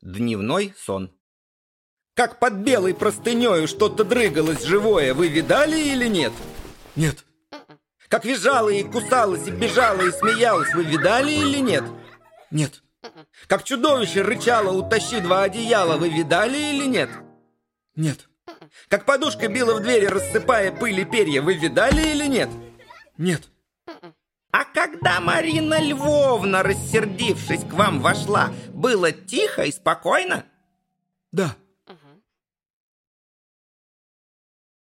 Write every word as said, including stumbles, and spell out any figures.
Дневной сон. Как под белой простынею что-то дрыгалось живое, вы видали или нет? Нет. Как визжало и кусалось, и бежало, и смеялось, вы видали или нет? Нет. Как чудовище рычало, утащи два одеяла, вы видали или нет? Нет. Как подушка била в двери, рассыпая пыль и перья, вы видали или нет? Нет. А когда Марина Львовна, рассердившись, к вам вошла, было тихо и спокойно? Да.